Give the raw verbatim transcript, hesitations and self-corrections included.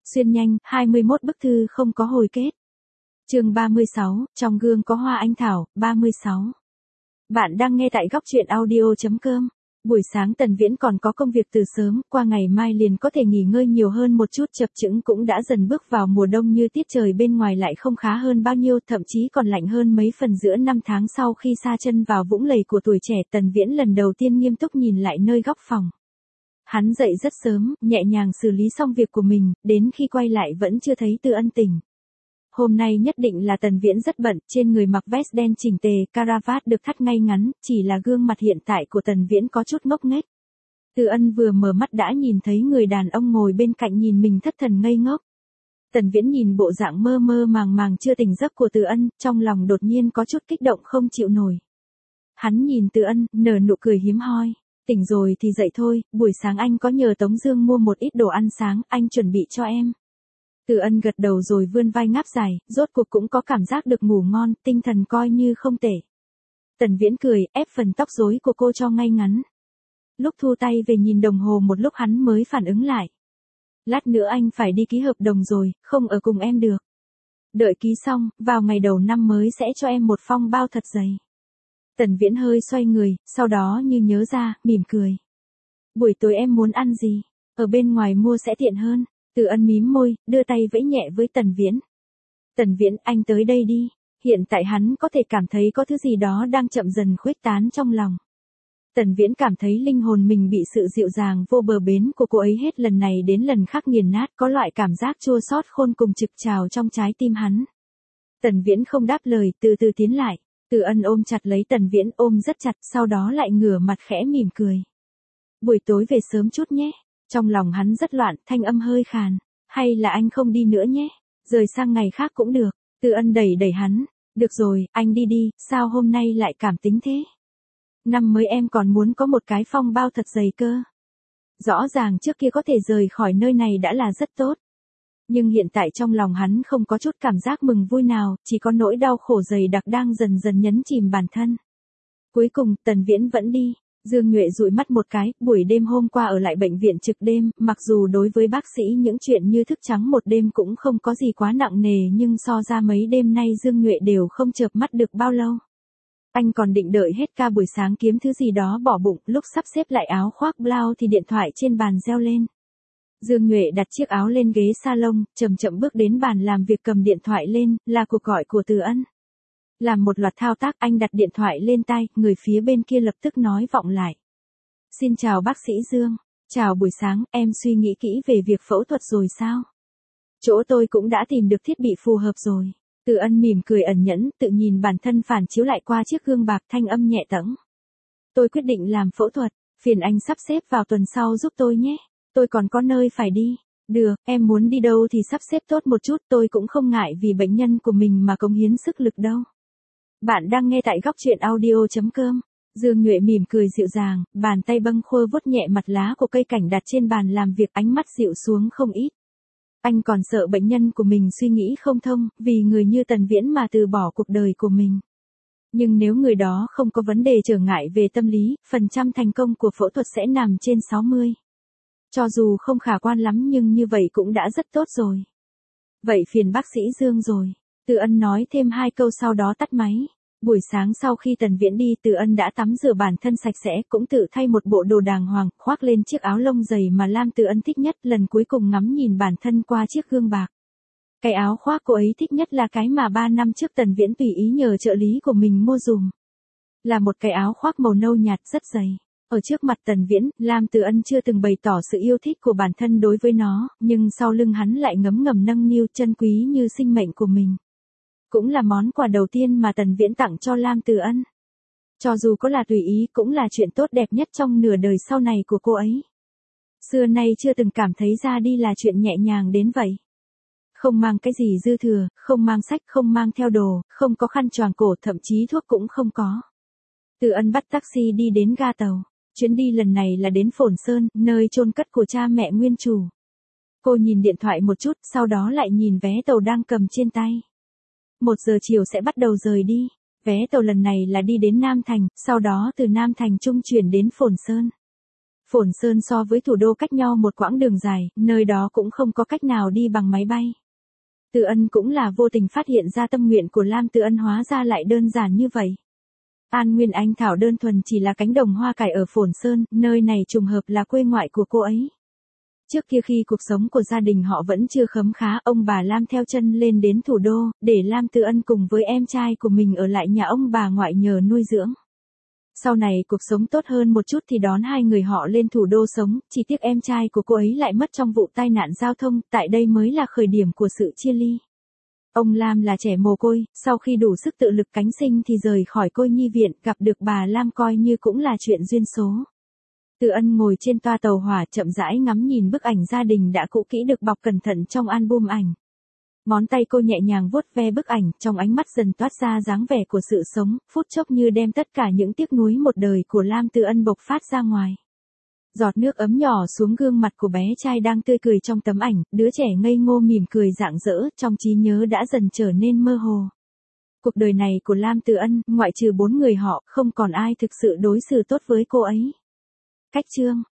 Xuyên nhanh, hai mươi mốt bức thư không có hồi kết. Chương ba mươi sáu, trong gương có hoa anh thảo, ba mươi sáu. Bạn đang nghe tại góc truyện audio chấm com. Buổi sáng Tần Viễn còn có công việc từ sớm, qua ngày mai liền có thể nghỉ ngơi nhiều hơn một chút, chập chững cũng đã dần bước vào mùa đông, như tiết trời bên ngoài lại không khá hơn bao nhiêu, thậm chí còn lạnh hơn mấy phần. Giữa năm tháng sau khi sa chân vào vũng lầy của tuổi trẻ, Tần Viễn lần đầu tiên nghiêm túc nhìn lại nơi góc phòng. Hắn dậy rất sớm, nhẹ nhàng xử lý xong việc của mình, đến khi quay lại vẫn chưa thấy Từ Ân tỉnh. Hôm nay nhất định là Tần Viễn rất bận, trên người mặc vest đen chỉnh tề, caravat được thắt ngay ngắn, chỉ là gương mặt hiện tại của Tần Viễn có chút ngốc nghếch. Từ Ân vừa mở mắt đã nhìn thấy người đàn ông ngồi bên cạnh nhìn mình thất thần ngây ngốc. Tần Viễn nhìn bộ dạng mơ mơ màng màng chưa tỉnh giấc của Từ Ân, trong lòng đột nhiên có chút kích động không chịu nổi. Hắn nhìn Từ Ân, nở nụ cười hiếm hoi. Tỉnh rồi thì dậy thôi, buổi sáng anh có nhờ Tống Dương mua một ít đồ ăn sáng, anh chuẩn bị cho em. Từ Ân gật đầu rồi vươn vai ngáp dài, rốt cuộc cũng có cảm giác được ngủ ngon, tinh thần coi như không tệ. Tần Viễn cười, ép phần tóc rối của cô cho ngay ngắn. Lúc thu tay về nhìn đồng hồ một lúc hắn mới phản ứng lại. Lát nữa anh phải đi ký hợp đồng rồi, không ở cùng em được. Đợi ký xong, vào ngày đầu năm mới sẽ cho em một phong bao thật dày. Tần Viễn hơi xoay người, sau đó như nhớ ra, mỉm cười. Buổi tối em muốn ăn gì? Ở bên ngoài mua sẽ tiện hơn. Từ Ân mím môi, đưa tay vẫy nhẹ với Tần Viễn. Tần Viễn, anh tới đây đi. Hiện tại hắn có thể cảm thấy có thứ gì đó đang chậm dần khuếch tán trong lòng. Tần Viễn cảm thấy linh hồn mình bị sự dịu dàng vô bờ bến của cô ấy hết lần này đến lần khác nghiền nát, có loại cảm giác chua xót khôn cùng trực trào trong trái tim hắn. Tần Viễn không đáp lời, từ từ tiến lại. Từ Ân ôm chặt lấy Tần Viễn, ôm rất chặt, sau đó lại ngửa mặt khẽ mỉm cười. Buổi tối về sớm chút nhé. Trong lòng hắn rất loạn, thanh âm hơi khàn. Hay là anh không đi nữa nhé. Rời sang ngày khác cũng được. Từ Ân đẩy đẩy hắn. Được rồi, anh đi đi, sao hôm nay lại cảm tính thế? Năm mới em còn muốn có một cái phong bao thật dày cơ. Rõ ràng trước kia có thể rời khỏi nơi này đã là rất tốt. Nhưng hiện tại trong lòng hắn không có chút cảm giác mừng vui nào, chỉ có nỗi đau khổ dày đặc đang dần dần nhấn chìm bản thân. Cuối cùng, Tần Viễn vẫn đi. Dương Nhuệ dụi mắt một cái, buổi đêm hôm qua ở lại bệnh viện trực đêm, mặc dù đối với bác sĩ những chuyện như thức trắng một đêm cũng không có gì quá nặng nề, nhưng so ra mấy đêm nay Dương Nhuệ đều không chợp mắt được bao lâu. Anh còn định đợi hết ca buổi sáng kiếm thứ gì đó bỏ bụng, lúc sắp xếp lại áo khoác blau thì điện thoại trên bàn reo lên. Dương Nhuệ đặt chiếc áo lên ghế salon, chậm chậm bước đến bàn làm việc cầm điện thoại lên, là cuộc gọi của Từ Ân. Làm một loạt thao tác, anh đặt điện thoại lên tai, người phía bên kia lập tức nói vọng lại. Xin chào bác sĩ Dương. Chào buổi sáng, em suy nghĩ kỹ về việc phẫu thuật rồi sao? Chỗ tôi cũng đã tìm được thiết bị phù hợp rồi. Từ Ân mỉm cười ẩn nhẫn, tự nhìn bản thân phản chiếu lại qua chiếc gương bạc, thanh âm nhẹ tẫng. Tôi quyết định làm phẫu thuật, phiền anh sắp xếp vào tuần sau giúp tôi nhé. Tôi còn có nơi phải đi. Được, em muốn đi đâu thì sắp xếp tốt một chút, tôi cũng không ngại vì bệnh nhân của mình mà cống hiến sức lực đâu. Bạn đang nghe tại góc truyện audio chấm com. Dương Nhuệ mỉm cười dịu dàng, bàn tay bâng khô vuốt nhẹ mặt lá của cây cảnh đặt trên bàn làm việc, ánh mắt dịu xuống không ít. Anh còn sợ bệnh nhân của mình suy nghĩ không thông, vì người như Tần Viễn mà từ bỏ cuộc đời của mình. Nhưng nếu người đó không có vấn đề trở ngại về tâm lý, phần trăm thành công của phẫu thuật sẽ nằm trên sáu mươi. Cho dù không khả quan lắm nhưng như vậy cũng đã rất tốt rồi. Vậy phiền bác sĩ Dương rồi. Từ Ân nói thêm hai câu sau đó tắt máy. Buổi sáng sau khi Tần Viễn đi, Từ Ân đã tắm rửa bản thân sạch sẽ, cũng tự thay một bộ đồ đàng hoàng, khoác lên chiếc áo lông dày mà Lam Từ Ân thích nhất, lần cuối cùng ngắm nhìn bản thân qua chiếc gương bạc. Cái áo khoác cô ấy thích nhất là cái mà ba năm trước Tần Viễn tùy ý nhờ trợ lý của mình mua dùm. Là một cái áo khoác màu nâu nhạt rất dày. Ở trước mặt Tần Viễn, Lam Từ Ân chưa từng bày tỏ sự yêu thích của bản thân đối với nó, nhưng sau lưng hắn lại ngấm ngầm nâng niu chân quý như sinh mệnh của mình. Cũng là món quà đầu tiên mà Tần Viễn tặng cho Lam Từ Ân. Cho dù có là tùy ý cũng là chuyện tốt đẹp nhất trong nửa đời sau này của cô ấy. Xưa nay chưa từng cảm thấy ra đi là chuyện nhẹ nhàng đến vậy. Không mang cái gì dư thừa, không mang sách, không mang theo đồ, không có khăn choàng cổ, thậm chí thuốc cũng không có. Từ Ân bắt taxi đi đến ga tàu. Chuyến đi lần này là đến Phồn Sơn, nơi chôn cất của cha mẹ nguyên chủ. Cô nhìn điện thoại một chút, sau đó lại nhìn vé tàu đang cầm trên tay. Một giờ chiều sẽ bắt đầu rời đi. Vé tàu lần này là đi đến Nam Thành, sau đó từ Nam Thành trung chuyển đến Phồn Sơn. Phồn Sơn so với thủ đô cách nhau một quãng đường dài, nơi đó cũng không có cách nào đi bằng máy bay. Từ Ân cũng là vô tình phát hiện ra tâm nguyện của Lam Từ Ân hóa ra lại đơn giản như vậy. An Nguyên Anh Thảo đơn thuần chỉ là cánh đồng hoa cải ở Phồn Sơn, nơi này trùng hợp là quê ngoại của cô ấy. Trước kia khi cuộc sống của gia đình họ vẫn chưa khấm khá, ông bà Lam theo chân lên đến thủ đô, để Lam Từ Ân cùng với em trai của mình ở lại nhà ông bà ngoại nhờ nuôi dưỡng. Sau này cuộc sống tốt hơn một chút thì đón hai người họ lên thủ đô sống, chỉ tiếc em trai của cô ấy lại mất trong vụ tai nạn giao thông, tại đây mới là khởi điểm của sự chia ly. Ông Lam là trẻ mồ côi, sau khi đủ sức tự lực cánh sinh thì rời khỏi cô nhi viện, gặp được bà Lam coi như cũng là chuyện duyên số. Từ Ân ngồi trên toa tàu hỏa chậm rãi ngắm nhìn bức ảnh gia đình đã cũ kỹ được bọc cẩn thận trong album ảnh. Ngón tay cô nhẹ nhàng vuốt ve bức ảnh, trong ánh mắt dần toát ra dáng vẻ của sự sống, phút chốc như đem tất cả những tiếc nuối một đời của Lam Từ Ân bộc phát ra ngoài. Giọt nước ấm nhỏ xuống gương mặt của bé trai đang tươi cười trong tấm ảnh, đứa trẻ ngây ngô mỉm cười rạng rỡ, trong trí nhớ đã dần trở nên mơ hồ. Cuộc đời này của Lam Từ Ân, ngoại trừ bốn người họ, không còn ai thực sự đối xử tốt với cô ấy. Cách chương